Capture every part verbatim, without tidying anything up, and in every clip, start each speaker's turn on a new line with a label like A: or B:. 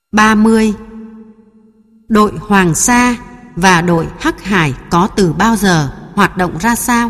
A: ba mươi. Đội Hoàng Sa và đội Hắc Hải có từ bao giờ, hoạt động ra sao?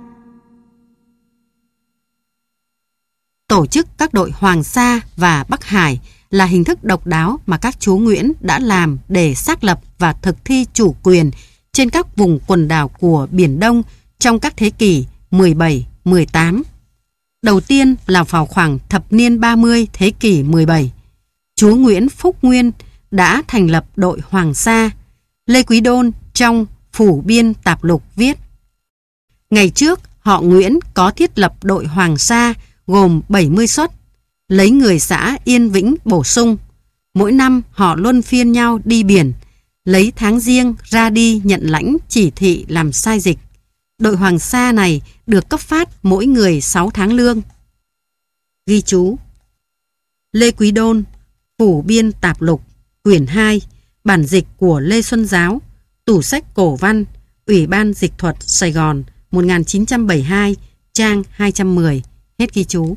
A: Tổ chức các đội Hoàng Sa và Bắc Hải là hình thức độc đáo mà các chúa Nguyễn đã làm để xác lập và thực thi chủ quyền trên các vùng quần đảo của Biển Đông trong các thế kỷ mười bảy, mười tám. Đầu tiên là vào khoảng thập niên ba mươi thế kỷ mười bảy. Chúa Nguyễn Phúc Nguyên đã thành lập đội Hoàng Sa. Lê Quý Đôn trong Phủ Biên Tạp Lục viết: ngày trước họ Nguyễn có thiết lập đội Hoàng Sa gồm bảy mươi suất, lấy người xã Yên Vĩnh bổ sung. Mỗi năm họ luân phiên nhau đi biển, lấy tháng riêng ra đi nhận lãnh chỉ thị làm sai dịch. Đội Hoàng Sa này được cấp phát mỗi người sáu tháng lương. Ghi chú: Lê Quý Đôn, Phủ Biên Tạp Lục, quyển hai, bản dịch của Lê Xuân Giáo, tủ sách cổ văn, Ủy ban Dịch thuật Sài Gòn, một nghìn chín trăm bảy mươi hai, trang hai trăm mười. Hết ghi chú.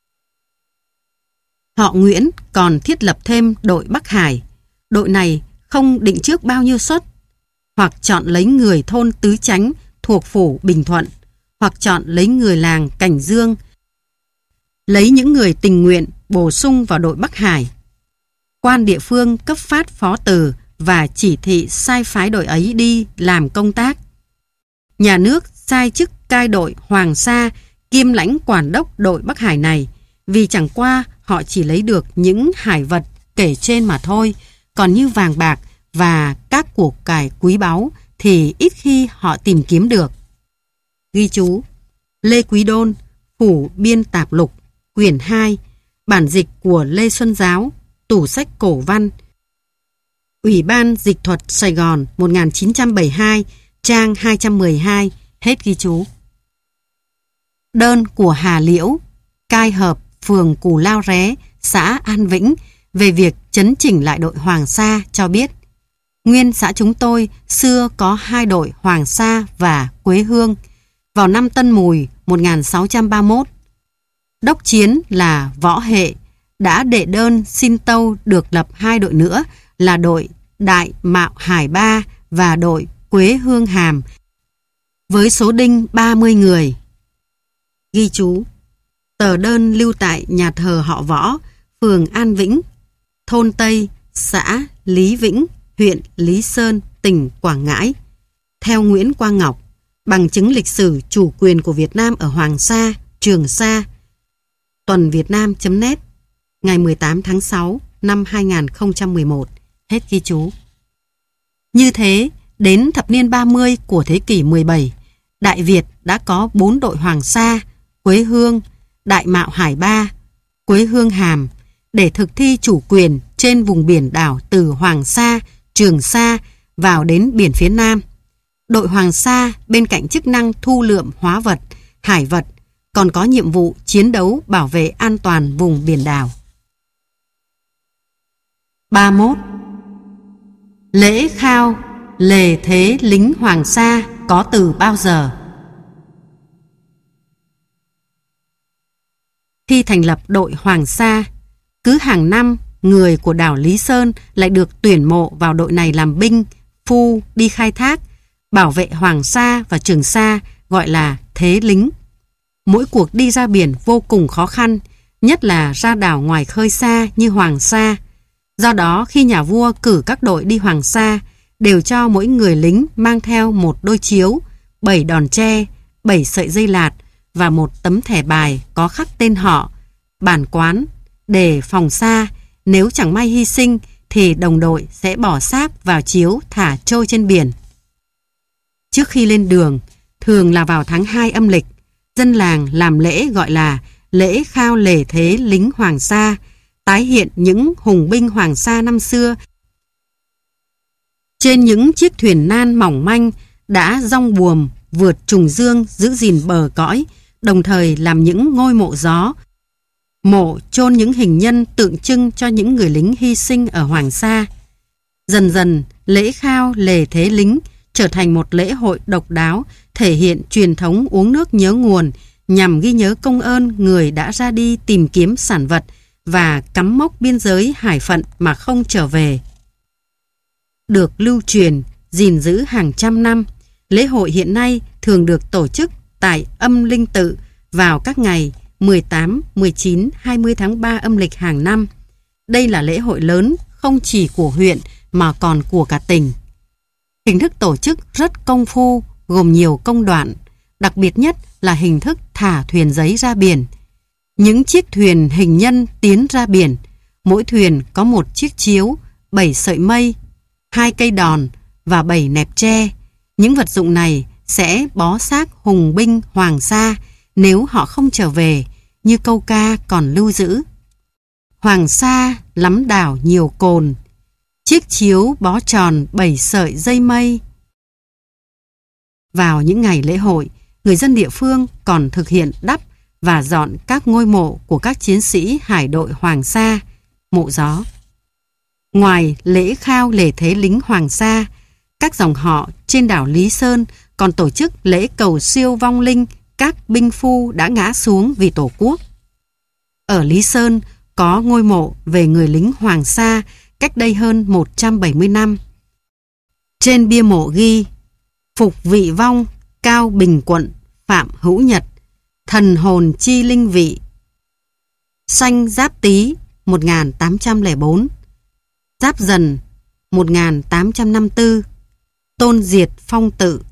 A: Họ Nguyễn còn thiết lập thêm đội Bắc Hải. Đội này không định trước bao nhiêu suất, hoặc chọn lấy người thôn Tứ Chánh thuộc phủ Bình Thuận, hoặc chọn lấy người làng Cảnh Dương, lấy những người tình nguyện bổ sung vào đội Bắc Hải. Quan địa phương cấp phát phó từ và chỉ thị sai phái đội ấy đi làm công tác. Nhà nước sai chức cai đội Hoàng Sa kiêm lãnh quản đốc đội Bắc Hải này, vì chẳng qua họ chỉ lấy được những hải vật kể trên mà thôi, còn như vàng bạc và các của cải quý báu thì ít khi họ tìm kiếm được. Ghi chú: Lê Quý Đôn, Phủ Biên Tạp Lục, quyển hai, bản dịch của Lê Xuân Giáo, tủ sách cổ văn, Ủy ban Dịch thuật Sài Gòn, một nghìn chín trăm bảy mươi hai, trang hai trăm mười hai. Hết ghi chú. Đơn của Hà Liễu, cai hợp phường Cù Lao Ré, xã An Vĩnh về việc chấn chỉnh lại đội Hoàng Sa cho biết: nguyên xã chúng tôi xưa có hai đội Hoàng Sa và Quế Hương. Vào năm Tân Mùi một nghìn sáu trăm ba mươi mốt, đốc chiến là Võ Hệ đã đệ đơn xin tâu được lập hai đội nữa là đội Đại Mạo Hải Ba và đội Quế Hương Hàm với số đinh ba mươi người. Ghi chú: tờ đơn lưu tại nhà thờ họ Võ, phường An Vĩnh, thôn Tây, xã Lý Vĩnh, huyện Lý Sơn, tỉnh Quảng Ngãi. Theo Nguyễn Quang Ngọc, bằng chứng lịch sử chủ quyền của Việt Nam ở Hoàng Sa, Trường Sa. Tuần Việt Nam chấm net, ngày mười tám tháng sáu năm hai nghìn không trăm mười một. Hết ghi chú. Như thế, đến thập niên ba mươi của thế kỷ mười bảy, Đại Việt đã có bốn đội Hoàng Sa, Quế Hương, Đại Mạo Hải Ba, Quế Hương Hàm để thực thi chủ quyền trên vùng biển đảo từ Hoàng Sa, Trường Sa vào đến biển phía Nam. Đội Hoàng Sa bên cạnh chức năng thu lượm hóa vật, hải vật, còn có nhiệm vụ chiến đấu bảo vệ an toàn vùng biển đảo. ba mươi mốt. Lễ khao, lề thế lính Hoàng Sa có từ bao giờ? Khi thành lập đội Hoàng Sa, cứ hàng năm người của đảo Lý Sơn lại được tuyển mộ vào đội này làm binh, phu đi khai thác, bảo vệ Hoàng Sa và Trường Sa, gọi là thế lính. Mỗi cuộc đi ra biển vô cùng khó khăn, nhất là ra đảo ngoài khơi xa như Hoàng Sa. Do đó khi nhà vua cử các đội đi Hoàng Sa, đều cho mỗi người lính mang theo một đôi chiếu, bảy đòn tre, bảy sợi dây lạt và một tấm thẻ bài có khắc tên họ, bản quán, để phòng xa, nếu chẳng may hy sinh thì đồng đội sẽ bỏ xác vào chiếu thả trôi trên biển. Trước khi lên đường, thường là vào tháng hai âm lịch, dân làng làm lễ gọi là lễ khao lề thế lính Hoàng Sa, tái hiện những hùng binh Hoàng Sa năm xưa trên những chiếc thuyền nan mỏng manh đã dong buồm vượt trùng dương giữ gìn bờ cõi, đồng thời làm những ngôi mộ gió, mộ chôn những hình nhân tượng trưng cho những người lính hy sinh ở Hoàng Sa. Dần dần, lễ khao lề thế lính trở thành một lễ hội độc đáo, thể hiện truyền thống uống nước nhớ nguồn nhằm ghi nhớ công ơn người đã ra đi tìm kiếm sản vật và cắm mốc biên giới hải phận mà không trở về. Được lưu truyền, gìn giữ hàng trăm năm, lễ hội hiện nay thường được tổ chức tại Âm Linh Tự vào các ngày mười tám, mười chín, hai mươi tháng ba âm lịch hàng năm. Đây là lễ hội lớn không chỉ của huyện mà còn của cả tỉnh. Hình thức tổ chức rất công phu, gồm nhiều công đoạn, đặc biệt nhất là hình thức thả thuyền giấy ra biển. Những chiếc thuyền hình nhân tiến ra biển, mỗi thuyền có một chiếc chiếu, bảy sợi mây, hai cây đòn và bảy nẹp tre. Những vật dụng này sẽ bó xác hùng binh Hoàng Sa nếu họ không trở về, như câu ca còn lưu giữ. Hoàng Sa lắm đảo nhiều cồn, chiếc chiếu bó tròn bảy sợi dây mây. Vào những ngày lễ hội, người dân địa phương còn thực hiện đắp và dọn các ngôi mộ của các chiến sĩ hải đội Hoàng Sa, mộ gió. Ngoài lễ khao lễ thế lính Hoàng Sa, các dòng họ trên đảo Lý Sơn còn tổ chức lễ cầu siêu vong linh các binh phu đã ngã xuống vì Tổ quốc. Ở Lý Sơn có ngôi mộ về người lính Hoàng Sa cách đây hơn một trăm bảy mươi năm. Trên bia mộ ghi: Phục vị vong, Cao Bình Quận, Phạm Hữu Nhật, thần hồn chi linh vị. Sanh Giáp Tý một nghìn tám trăm lẻ bốn, Giáp Dần một nghìn tám trăm năm mươi tư, Tôn Diệt Phong Tự.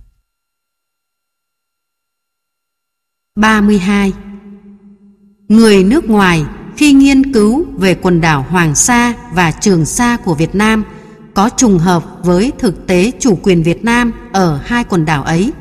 A: ba mươi hai. Người nước ngoài khi nghiên cứu về quần đảo Hoàng Sa và Trường Sa của Việt Nam có trùng hợp với thực tế chủ quyền Việt Nam ở hai quần đảo ấy.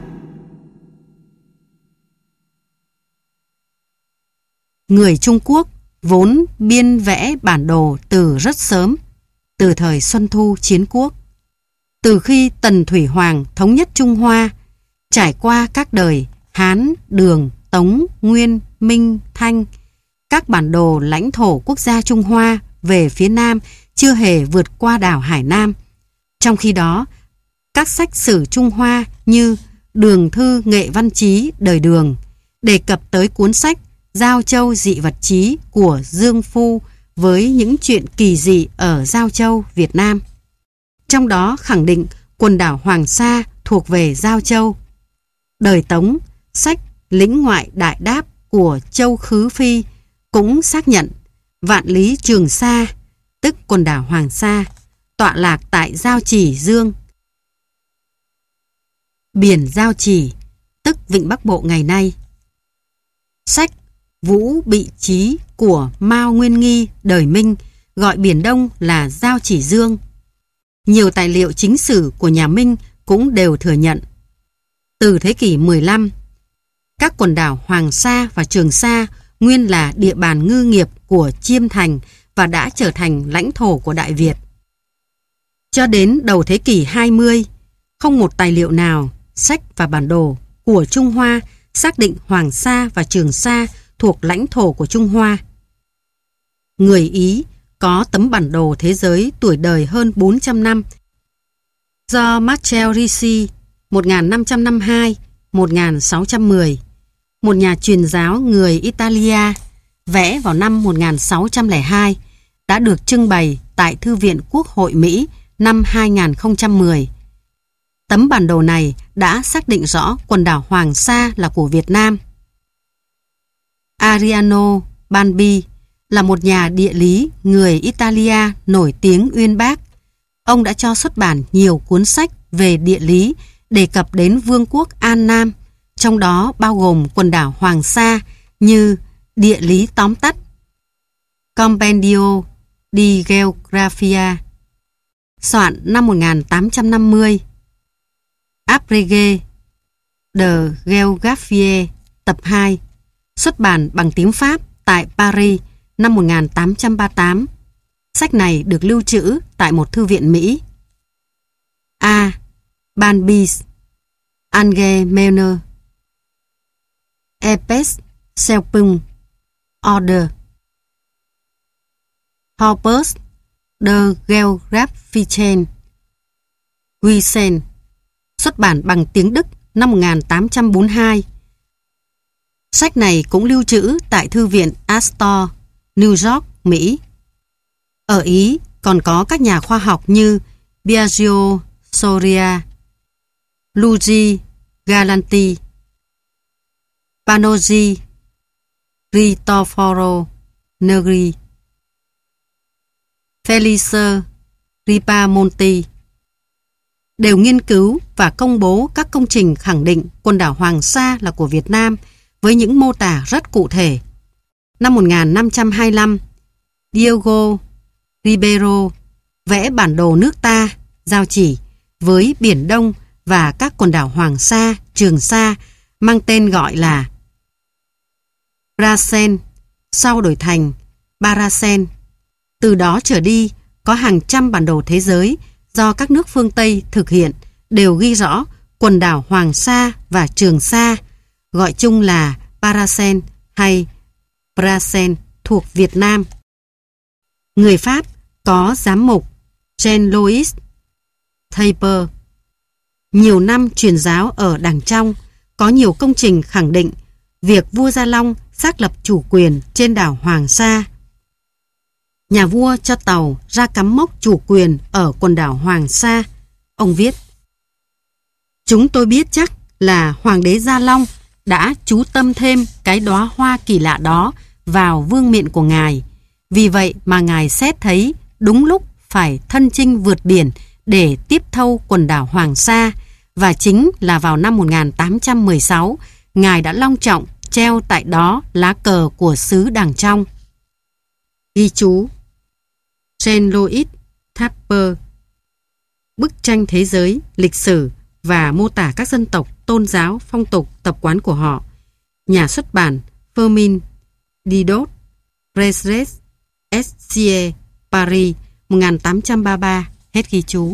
A: Người Trung Quốc vốn biên vẽ bản đồ từ rất sớm, từ thời Xuân Thu Chiến Quốc. Từ khi Tần Thủy Hoàng thống nhất Trung Hoa, trải qua các đời Hán, Đường, Tống, Nguyên, Minh, Thanh, các bản đồ lãnh thổ quốc gia Trung Hoa về phía Nam chưa hề vượt qua đảo Hải Nam. Trong khi đó, các sách sử Trung Hoa như Đường Thư Nghệ Văn Chí đời Đường đề cập tới cuốn sách Giao Châu Dị Vật Chí của Dương Phu với những chuyện kỳ dị ở Giao Châu, Việt Nam. Trong đó khẳng định quần đảo Hoàng Sa thuộc về Giao Châu. Đời Tống, sách Lĩnh Ngoại Đại Đáp của Châu Khứ Phi cũng xác nhận Vạn Lý Trường Sa, tức quần đảo Hoàng Sa, tọa lạc tại Giao Chỉ Dương. Biển Giao Chỉ, tức Vịnh Bắc Bộ ngày nay. Sách Vũ Bị Chí của Mao Nguyên Nghi đời Minh gọi Biển Đông là Giao Chỉ Dương. Nhiều tài liệu chính sử của nhà Minh cũng đều thừa nhận. Từ thế kỷ mười lăm, các quần đảo Hoàng Sa và Trường Sa nguyên là địa bàn ngư nghiệp của Chiêm Thành và đã trở thành lãnh thổ của Đại Việt. Cho đến đầu thế kỷ hai mươi, không một tài liệu nào, sách và bản đồ của Trung Hoa xác định Hoàng Sa và Trường Sa thuộc lãnh thổ của Trung Hoa. Người Ý có tấm bản đồ thế giới tuổi đời hơn bốn trăm năm do Marcel Ricci một nghìn năm trăm năm mươi hai đến một nghìn sáu trăm mười, một nhà truyền giáo người Italia, vẽ vào năm một nghìn sáu trăm lẻ hai, đã được trưng bày tại Thư viện Quốc hội Mỹ năm hai nghìn không trăm mười. Tấm bản đồ này đã xác định rõ quần đảo Hoàng Sa là của Việt Nam. Ariano Banbi là một nhà địa lý người Italia nổi tiếng uyên bác. Ông đã cho xuất bản nhiều cuốn sách về địa lý đề cập đến Vương quốc An Nam, trong đó bao gồm quần đảo Hoàng Sa như Địa lý tóm tắt, Compendio di Geographia, soạn năm một nghìn tám trăm năm mươi, Abrégé de Géographie tập hai, xuất bản bằng tiếng Pháp tại Paris năm một nghìn tám trăm ba mươi tám. Sách này được lưu trữ tại một thư viện Mỹ. A. Banbis, Angemener, Epes Selpung, Order, Hoppers de Geographischen Wesen, xuất bản bằng tiếng Đức năm một nghìn tám trăm bốn mươi hai. Sách này cũng lưu trữ tại Thư viện Astor, New York Mỹ. Ở Ý còn có các nhà khoa học như Biagio Soria, Luigi Galanti, Panoggi, Cristoforo Negri, Felice Ripamonti đều nghiên cứu và công bố các công trình khẳng định quần đảo Hoàng Sa là của Việt Nam với những mô tả rất cụ thể. Năm một nghìn năm trăm hai mươi lăm, Diego Ribeiro vẽ bản đồ nước ta, giao chỉ với Biển Đông và các quần đảo Hoàng Sa, Trường Sa mang tên gọi là Brasen, sau đổi thành Barasen. Từ đó trở đi, có hàng trăm bản đồ thế giới do các nước phương Tây thực hiện đều ghi rõ quần đảo Hoàng Sa và Trường Sa, gọi chung là Barasen hay Brasen, thuộc Việt Nam. Người Pháp có giám mục Jean-Louis Thaper, nhiều năm truyền giáo ở Đàng Trong, có nhiều công trình khẳng định việc vua Gia Long xác lập chủ quyền trên đảo Hoàng Sa. Nhà vua cho tàu ra cắm mốc chủ quyền ở quần đảo Hoàng Sa. Ông viết: "Chúng tôi biết chắc là Hoàng đế Gia Long đã chú tâm thêm cái đóa hoa kỳ lạ đó vào vương miện của Ngài. Vì vậy mà Ngài xét thấy đúng lúc phải thân chinh vượt biển để tiếp thâu quần đảo Hoàng Sa, và chính là vào năm một nghìn tám trăm mười sáu, Ngài đã long trọng treo tại đó lá cờ của xứ Đàng Trong." Ghi chú: Jean-Louis Thaper, bức tranh thế giới, lịch sử và mô tả các dân tộc, tôn giáo, phong tục, tập quán của họ. Nhà xuất bản Firmin Didot, Presses Essier, Paris, một nghìn tám trăm ba mươi ba. Hết ghi chú.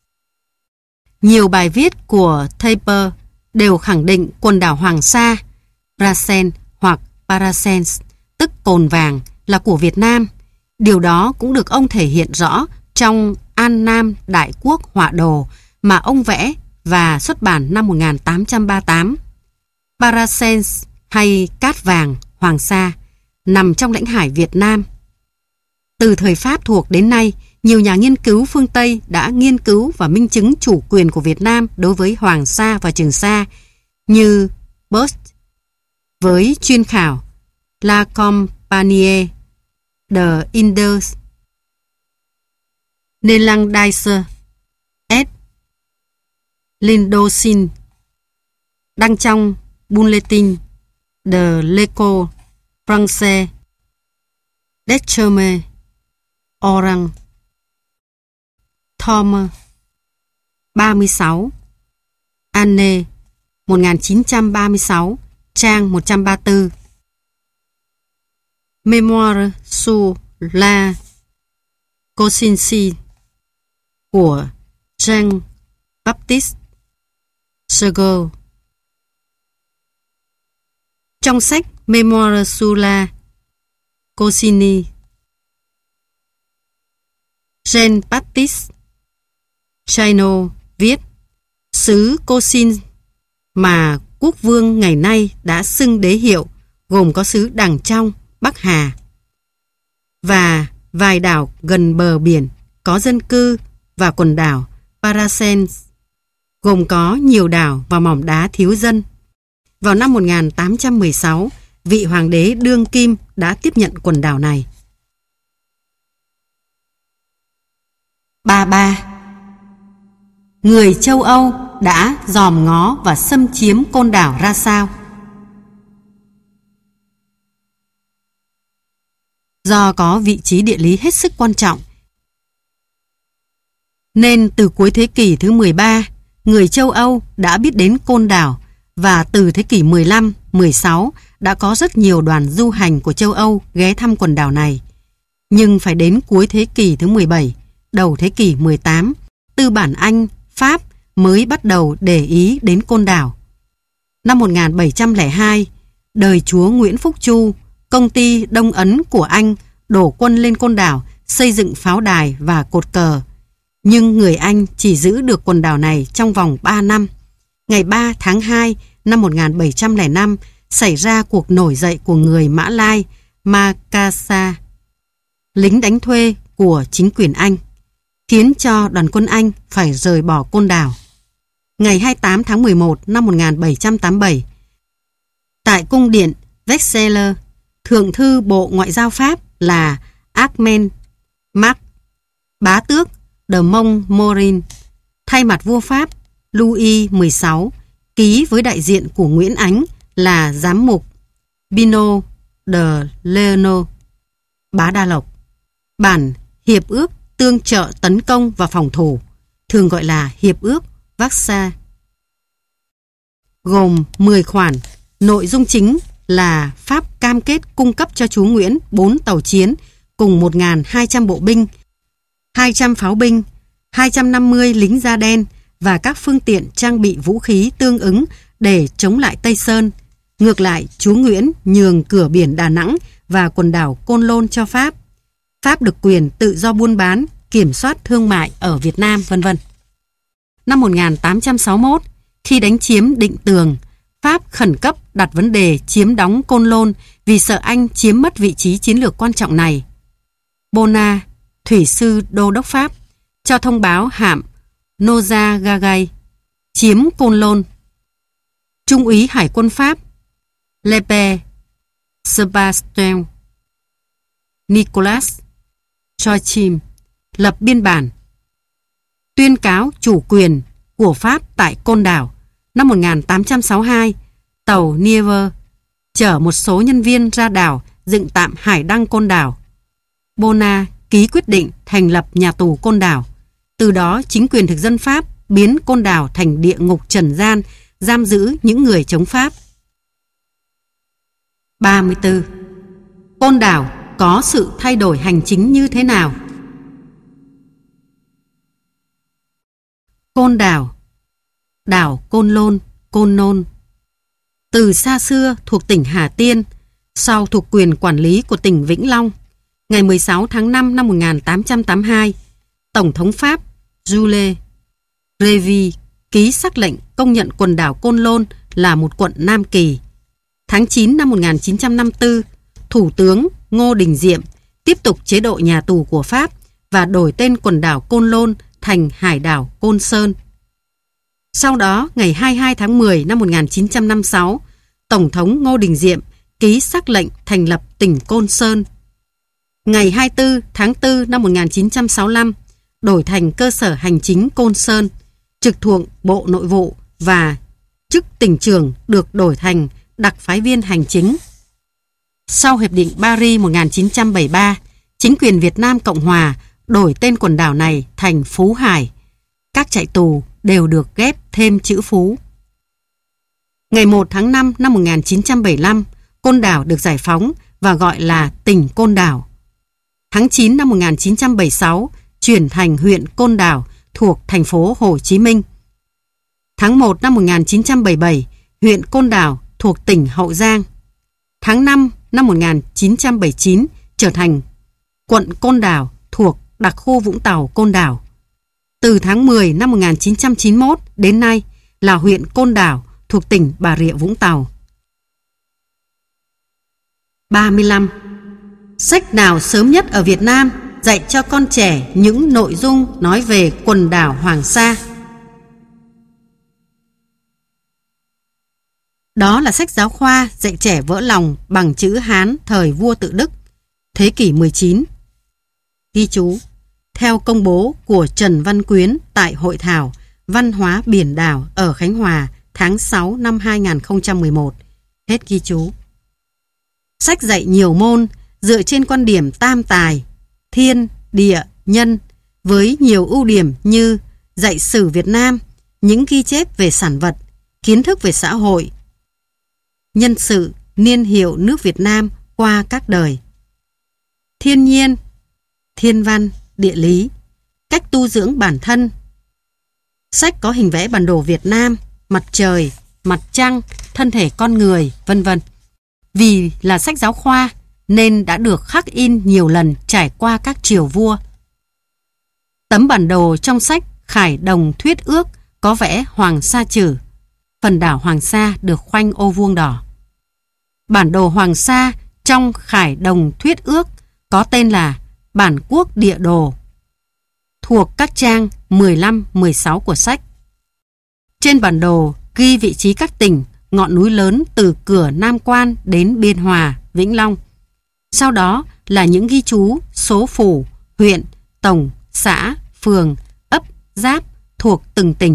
A: Nhiều bài viết của Thaper đều khẳng định quần đảo Hoàng Sa, Brasen hoặc Paracens, tức cồn vàng, là của Việt Nam. Điều đó cũng được ông thể hiện rõ trong An Nam Đại Quốc họa đồ mà ông vẽ và xuất bản năm một nghìn tám trăm ba mươi tám. Paracens hay cát vàng Hoàng Sa nằm trong lãnh hải Việt Nam. Từ thời Pháp thuộc đến nay, nhiều nhà nghiên cứu phương Tây đã nghiên cứu và minh chứng chủ quyền của Việt Nam đối với Hoàng Sa và Trường Sa, như Bust với chuyên khảo La Compagnie de Indes Néerlandse et Lindosin, đăng trong Bulletin de l'École Française d'Extrême Orient, Tome ba mươi sáu, Année một nghìn chín trăm ba mươi sáu, trang một trăm ba mươi tư. Mémoire sur la Cochinchine của Jean-Baptiste Segou. Trong sách Mémoire sur la Cochinchine, Jean-Baptiste Segou viết: xứ Cochin mà quốc vương ngày nay đã xưng đế hiệu gồm có xứ Đàng Trong, Bắc Hà và vài đảo gần bờ biển có dân cư, và quần đảo Paracens gồm có nhiều đảo và mỏm đá thiếu dân. Vào năm một nghìn tám trăm mười sáu, vị hoàng đế đương kim đã tiếp nhận quần đảo này. ba mươi ba. Người châu Âu đã dòm ngó và xâm chiếm côn đảo ra sao? Do có vị trí địa lý hết sức quan trọng, nên từ cuối thế kỷ thứ mười ba, người châu Âu đã biết đến côn đảo, và từ thế kỷ mười lăm, mười sáu đã có rất nhiều đoàn du hành của châu Âu ghé thăm quần đảo này. Nhưng phải đến cuối thế kỷ thứ mười bảy, đầu thế kỷ mười tám, tư bản Anh, Pháp mới bắt đầu để ý đến côn đảo. Năm một nghìn bảy trăm lẻ hai, đời chúa Nguyễn Phúc Chu, công ty Đông Ấn của Anh đổ quân lên côn đảo, xây dựng pháo đài và cột cờ. Nhưng người Anh chỉ giữ được quần đảo này trong vòng ba năm. Ngày ba tháng hai năm một nghìn bảy trăm lẻ năm xảy ra cuộc nổi dậy của người Mã Lai, Makassar. lính đánh thuê của chính quyền Anh, khiến cho đoàn quân Anh phải rời bỏ Côn Đảo. Ngày hai mươi tám tháng mười một năm một nghìn bảy trăm tám mươi bảy, tại cung điện Versailles, Thượng thư Bộ Ngoại giao Pháp là Armand Marc, bá tước de Montmorin, thay mặt vua Pháp Louis mười sáu, ký với đại diện của Nguyễn Ánh là giám mục Pino de Leon, bá Đa Lộc, bản hiệp ước tương trợ tấn công và phòng thủ, thường gọi là hiệp ước Versailles, gồm mười khoản. Nội dung chính là Pháp cam kết cung cấp cho chúa Nguyễn bốn tàu chiến cùng một nghìn hai trăm bộ binh, hai trăm pháo binh, hai trăm năm mươi lính da đen và các phương tiện trang bị vũ khí tương ứng để chống lại Tây Sơn. Ngược lại, chúa Nguyễn nhường cửa biển Đà Nẵng và quần đảo Côn Lôn cho Pháp. Pháp được quyền tự do buôn bán, kiểm soát thương mại ở Việt Nam, vân vân. Năm một nghìn tám trăm sáu mươi mốt, khi đánh chiếm Định Tường, Pháp khẩn cấp đặt vấn đề chiếm đóng Côn Lôn vì sợ Anh chiếm mất vị trí chiến lược quan trọng này. Bona, thủy sư đô đốc Pháp, cho thông báo hạm Noza-Gagai chiếm Côn Lôn. Trung úy Hải quân Pháp Lepe Sebastien Nicolas Joachim lập biên bản tuyên cáo chủ quyền của Pháp tại Côn Đảo. Năm một nghìn tám trăm sáu mươi hai, tàu Nieve chở một số nhân viên ra đảo dựng tạm hải đăng Côn Đảo. Bona ký quyết định thành lập nhà tù Côn Đảo. Từ đó, chính quyền thực dân Pháp biến Côn Đảo thành địa ngục trần gian, giam giữ những người chống Pháp. ba mươi tư. Côn Đảo có sự thay đổi hành chính như thế nào? Côn Đảo, đảo Côn Lôn, Côn Nôn, từ xa xưa thuộc tỉnh Hà Tiên, sau thuộc quyền quản lý của tỉnh Vĩnh Long. Ngày mười sáu tháng năm năm một nghìn tám trăm tám mươi hai, Tổng thống Pháp Jules Revy ký sắc lệnh công nhận quần đảo Côn Lôn là một quận Nam Kỳ. Tháng chín năm một nghìn chín trăm năm mươi tư, Thủ tướng Ngô Đình Diệm tiếp tục chế độ nhà tù của Pháp và đổi tên quần đảo Côn Lôn thành hải đảo Côn Sơn. Sau đó, ngày hai mươi hai tháng mười năm một nghìn chín trăm năm mươi sáu, Tổng thống Ngô Đình Diệm ký sắc lệnh thành lập tỉnh Côn Sơn. Ngày hai mươi tư tháng tư năm một nghìn chín trăm sáu mươi lăm, đổi thành cơ sở hành chính Côn Sơn, trực thuộc Bộ Nội vụ, và chức tỉnh trưởng được đổi thành đặc phái viên hành chính. Sau Hiệp định Paris một nghìn chín trăm bảy mươi ba, chính quyền Việt Nam Cộng Hòa đổi tên quần đảo này thành Phú Hải. Các trại tù đều được ghép thêm chữ Phú. Ngày một tháng năm năm một nghìn chín trăm bảy mươi lăm, Côn Đảo được giải phóng và gọi là tỉnh Côn Đảo. Tháng chín năm một nghìn chín trăm bảy mươi sáu, chuyển thành huyện Côn Đảo thuộc thành phố Hồ Chí Minh. Tháng một năm một nghìn chín trăm bảy mươi bảy, huyện Côn Đảo thuộc tỉnh Hậu Giang. Tháng năm năm một nghìn chín trăm bảy mươi chín, trở thành quận Côn Đảo thuộc đặc khu Vũng Tàu Côn Đảo. Từ tháng mười năm một nghìn chín trăm chín mươi mốt đến nay là huyện Côn Đảo thuộc tỉnh Bà Rịa Vũng Tàu. ba mươi lăm. Sách nào sớm nhất ở Việt Nam dạy cho con trẻ những nội dung nói về quần đảo Hoàng Sa? Đó là sách giáo khoa dạy trẻ vỡ lòng bằng chữ Hán thời vua Tự Đức, thế kỷ mười chín. Ghi chú: theo công bố của Trần Văn Quyến tại Hội thảo Văn hóa biển đảo ở Khánh Hòa tháng sáu năm hai nghìn không trăm mười một. Hết ghi chú. Sách dạy nhiều môn dựa trên quan điểm tam tài, thiên, địa, nhân, với nhiều ưu điểm như dạy sử Việt Nam, những ghi chép về sản vật, kiến thức về xã hội, nhân sự, niên hiệu nước Việt Nam qua các đời, thiên nhiên, thiên văn, địa lý, cách tu dưỡng bản thân. Sách có hình vẽ bản đồ Việt Nam, mặt trời, mặt trăng, thân thể con người, vân vân. Vì là sách giáo khoa nên đã được khắc in nhiều lần trải qua các triều vua. Tấm bản đồ trong sách Khải Đồng Thuyết Ước có vẽ Hoàng Sa Chử. Phần đảo Hoàng Sa được khoanh ô vuông đỏ. Bản đồ Hoàng Sa trong Khải Đồng Thuyết Ước có tên là bản quốc địa đồ thuộc các trang mười lăm mười sáu của sách. Trên bản đồ ghi vị trí các tỉnh, ngọn núi lớn từ cửa Nam Quan đến Biên Hòa, Vĩnh Long. Sau đó là những ghi chú số phủ, huyện, tổng, xã, phường, ấp, giáp thuộc từng tỉnh.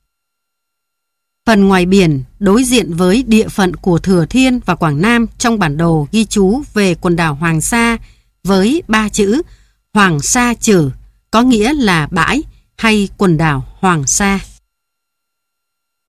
A: Phần ngoài biển đối diện với địa phận của Thừa Thiên và Quảng Nam trong bản đồ ghi chú về quần đảo Hoàng Sa với ba chữ Hoàng Sa Chử, có nghĩa là bãi hay quần đảo Hoàng Sa.